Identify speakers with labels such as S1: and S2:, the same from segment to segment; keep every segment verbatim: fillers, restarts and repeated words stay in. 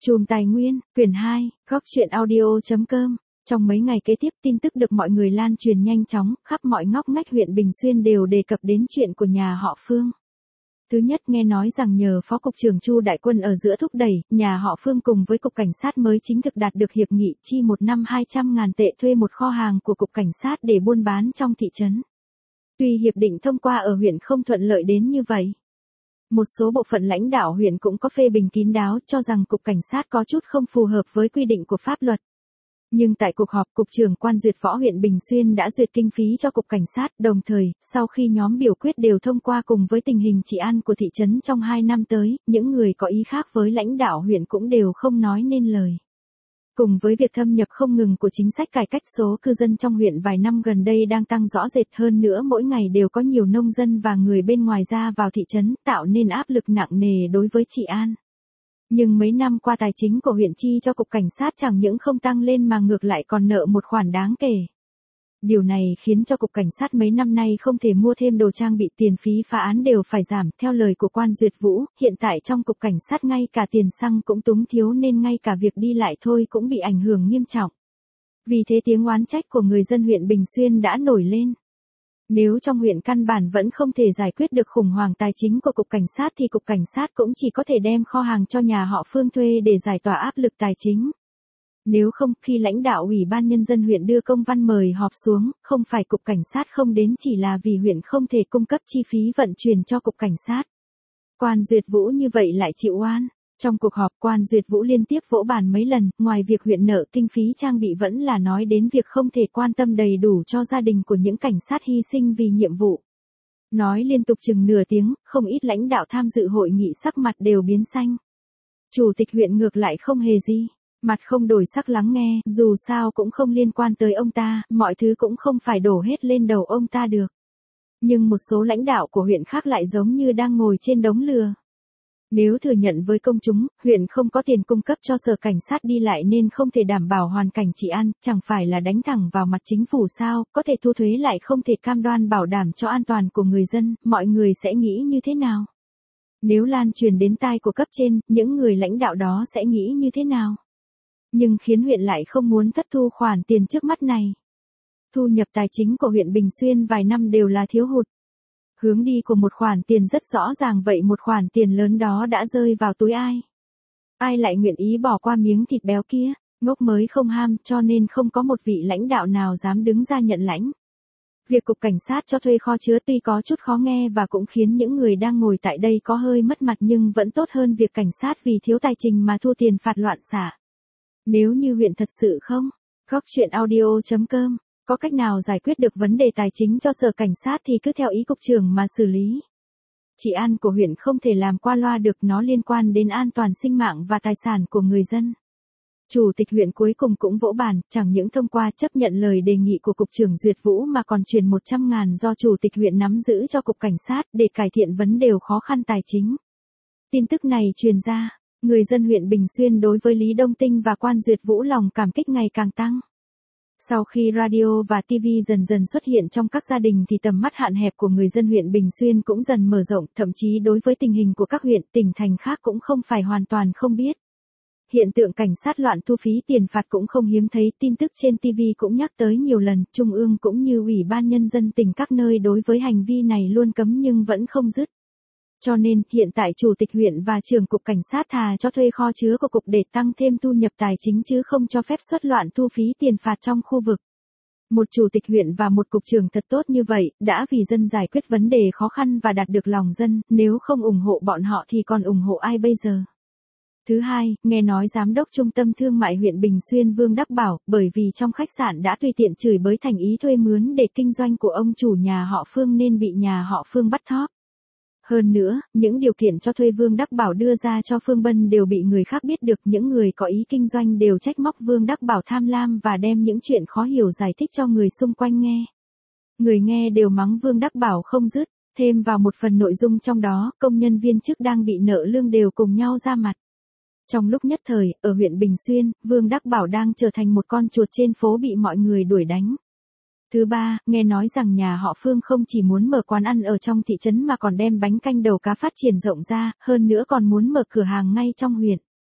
S1: Chùm Tài Nguyên, quyển hai, góc truyện audio chấm com. Trong mấy ngày kế tiếp, tin tức được mọi người lan truyền nhanh chóng, khắp mọi ngóc ngách huyện Bình Xuyên đều đề cập đến chuyện của nhà họ Phương. Thứ nhất, nghe nói rằng nhờ Phó Cục trưởng Chu Đại Quân ở giữa thúc đẩy, nhà họ Phương cùng với Cục Cảnh sát mới chính thực đạt được hiệp nghị chi một năm hai trăm ngàn tệ thuê một kho hàng của Cục Cảnh sát để buôn bán trong thị trấn. Tuy hiệp định thông qua ở huyện không thuận lợi đến như vậy, một số bộ phận lãnh đạo huyện cũng có phê bình kín đáo cho rằng Cục Cảnh sát có chút không phù hợp với quy định của pháp luật. Nhưng tại cuộc họp, Cục trưởng Quan duyệt võ huyện Bình Xuyên đã duyệt kinh phí cho Cục Cảnh sát, đồng thời, sau khi nhóm biểu quyết đều thông qua cùng với tình hình trị an của thị trấn trong hai năm tới, những người có ý khác với lãnh đạo huyện cũng đều không nói nên lời. Cùng với việc thâm nhập không ngừng của chính sách cải cách, số cư dân trong huyện vài năm gần đây đang tăng rõ rệt, hơn nữa mỗi ngày đều có nhiều nông dân và người bên ngoài ra vào thị trấn, tạo nên áp lực nặng nề đối với trị an. Nhưng mấy năm qua tài chính của huyện chi cho Cục Cảnh sát chẳng những không tăng lên mà ngược lại còn nợ một khoản đáng kể. Điều này khiến cho Cục Cảnh sát mấy năm nay không thể mua thêm đồ trang bị, tiền phí phá án đều phải giảm. Theo lời của Quan duyệt vũ, hiện tại trong Cục Cảnh sát ngay cả tiền xăng cũng túng thiếu nên ngay cả việc đi lại thôi cũng bị ảnh hưởng nghiêm trọng. Vì thế tiếng oán trách của người dân huyện Bình Xuyên đã nổi lên. Nếu trong huyện căn bản vẫn không thể giải quyết được khủng hoảng tài chính của Cục Cảnh sát thì Cục Cảnh sát cũng chỉ có thể đem kho hàng cho nhà họ Phương thuê để giải tỏa áp lực tài chính. Nếu không, khi lãnh đạo Ủy ban Nhân dân huyện đưa công văn mời họp xuống, không phải Cục Cảnh sát không đến chỉ là vì huyện không thể cung cấp chi phí vận chuyển cho Cục Cảnh sát. Quan duyệt vũ như vậy lại chịu oan. Trong cuộc họp, Quan duyệt vũ liên tiếp vỗ bàn mấy lần, ngoài việc huyện nợ kinh phí trang bị vẫn là nói đến việc không thể quan tâm đầy đủ cho gia đình của những cảnh sát hy sinh vì nhiệm vụ. Nói liên tục chừng nửa tiếng, không ít lãnh đạo tham dự hội nghị sắc mặt đều biến xanh. Chủ tịch huyện ngược lại không hề gì, mặt không đổi sắc lắng nghe, dù sao cũng không liên quan tới ông ta, mọi thứ cũng không phải đổ hết lên đầu ông ta được. Nhưng một số lãnh đạo của huyện khác lại giống như đang ngồi trên đống lửa. Nếu thừa nhận với công chúng, huyện không có tiền cung cấp cho sở cảnh sát đi lại nên không thể đảm bảo hoàn cảnh trị an, chẳng phải là đánh thẳng vào mặt chính phủ sao, có thể thu thuế lại không thể cam đoan bảo đảm cho an toàn của người dân, mọi người sẽ nghĩ như thế nào? Nếu lan truyền đến tai của cấp trên, những người lãnh đạo đó sẽ nghĩ như thế nào? Nhưng khiến huyện lại không muốn thất thu khoản tiền trước mắt này. Thu nhập tài chính của huyện Bình Xuyên vài năm đều là thiếu hụt. Hướng đi của một khoản tiền rất rõ ràng, vậy một khoản tiền lớn đó đã rơi vào túi ai? Ai lại nguyện ý bỏ qua miếng thịt béo kia? Ngốc mới không ham, cho nên không có một vị lãnh đạo nào dám đứng ra nhận lãnh. Việc Cục Cảnh sát cho thuê kho chứa tuy có chút khó nghe và cũng khiến những người đang ngồi tại đây có hơi mất mặt, nhưng vẫn tốt hơn việc cảnh sát vì thiếu tài chính mà thua tiền phạt loạn xả. Nếu như huyện thật sự không, góc truyện audio chấm com, có cách nào giải quyết được vấn đề tài chính cho sở cảnh sát thì cứ theo ý cục trưởng mà xử lý. Trị an của huyện không thể làm qua loa được, nó liên quan đến an toàn sinh mạng và tài sản của người dân. Chủ tịch huyện cuối cùng cũng vỗ bàn, chẳng những thông qua chấp nhận lời đề nghị của Cục trưởng duyệt vũ mà còn truyền một trăm ngàn do Chủ tịch huyện nắm giữ cho Cục Cảnh sát để cải thiện vấn đề khó khăn tài chính. Tin tức này truyền ra, người dân huyện Bình Xuyên đối với Lý Đông Tinh và Quan duyệt vũ lòng cảm kích ngày càng tăng. Sau khi radio và ti vi dần dần xuất hiện trong các gia đình thì tầm mắt hạn hẹp của người dân huyện Bình Xuyên cũng dần mở rộng, thậm chí đối với tình hình của các huyện, tỉnh thành khác cũng không phải hoàn toàn không biết. Hiện tượng cảnh sát loạn thu phí tiền phạt cũng không hiếm thấy, tin tức trên ti vi cũng nhắc tới nhiều lần, Trung ương cũng như Ủy ban Nhân dân tỉnh các nơi đối với hành vi này luôn cấm nhưng vẫn không dứt. Cho nên, hiện tại Chủ tịch huyện và trưởng Cục Cảnh sát thà cho thuê kho chứa của Cục để tăng thêm thu nhập tài chính chứ không cho phép xuất loạn thu phí tiền phạt trong khu vực. Một Chủ tịch huyện và một Cục trưởng thật tốt như vậy, đã vì dân giải quyết vấn đề khó khăn và đạt được lòng dân, nếu không ủng hộ bọn họ thì còn ủng hộ ai bây giờ? Thứ hai, nghe nói Giám đốc Trung tâm Thương mại huyện Bình Xuyên Vương Đắc Bảo, bởi vì trong khách sạn đã tùy tiện chửi bới thành ý thuê mướn để kinh doanh của ông chủ nhà họ Phương nên bị nhà họ Phương bắt thóp. Hơn nữa, những điều kiện cho thuê Vương Đắc Bảo đưa ra cho Phương Bân đều bị người khác biết được, những người có ý kinh doanh đều trách móc Vương Đắc Bảo tham lam và đem những chuyện khó hiểu giải thích cho người xung quanh nghe. Người nghe đều mắng Vương Đắc Bảo không dứt, thêm vào một phần nội dung trong đó, công nhân viên chức đang bị nợ lương đều cùng nhau ra mặt. Trong lúc nhất thời, ở huyện Bình Xuyên, Vương Đắc Bảo đang trở thành một con chuột trên phố bị mọi người đuổi đánh. Thứ ba, nghe nói rằng nhà họ Phương không chỉ muốn mở quán ăn ở trong thị trấn mà còn đem bánh canh đầu cá phát triển rộng ra, hơn nữa còn muốn mở cửa hàng ngay trong huyện.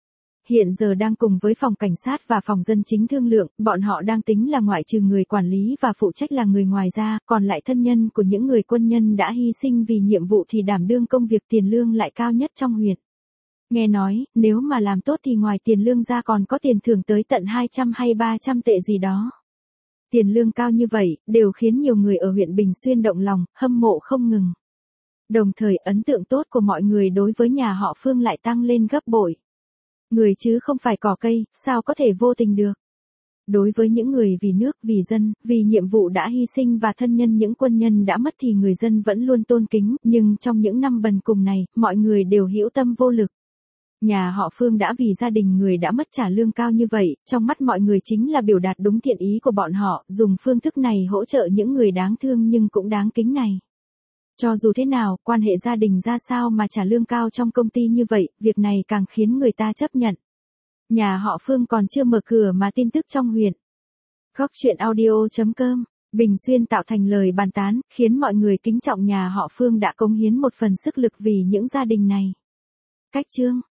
S1: hiện giờ đang cùng với phòng cảnh sát và phòng dân chính thương lượng, bọn họ đang tính là ngoại trừ người quản lý và phụ trách là người ngoài ra, còn lại thân nhân của những người quân nhân đã hy sinh vì nhiệm vụ thì đảm đương công việc tiền lương lại cao nhất trong huyện. Nghe nói, nếu mà làm tốt thì ngoài tiền lương ra còn có tiền thưởng tới tận hai trăm hay ba trăm tệ gì đó. Tiền lương cao như vậy, đều khiến nhiều người ở huyện Bình Xuyên động lòng, hâm mộ không ngừng. Đồng thời ấn tượng tốt của mọi người đối với nhà họ Phương lại tăng lên gấp bội. Người chứ không phải cỏ cây, sao có thể vô tình được. Đối với những người vì nước, vì dân, vì nhiệm vụ đã hy sinh và thân nhân những quân nhân đã mất thì người dân vẫn luôn tôn kính, nhưng trong những năm bần cùng này, mọi người đều hữu tâm vô lực. Nhà họ Phương đã vì gia đình người đã mất trả lương cao như vậy, trong mắt mọi người chính là biểu đạt đúng thiện ý của bọn họ, dùng phương thức này hỗ trợ những người đáng thương nhưng cũng đáng kính này. Cho dù thế nào, quan hệ gia đình ra sao mà trả lương cao trong công ty như vậy, việc này càng khiến người ta chấp nhận. Nhà họ Phương còn chưa mở cửa mà tin tức trong huyện. Góc chuyện audio chấm com, Bình Xuyên tạo thành lời bàn tán, khiến mọi người kính trọng nhà họ Phương đã cống hiến một phần sức lực vì những gia đình này. Cách chương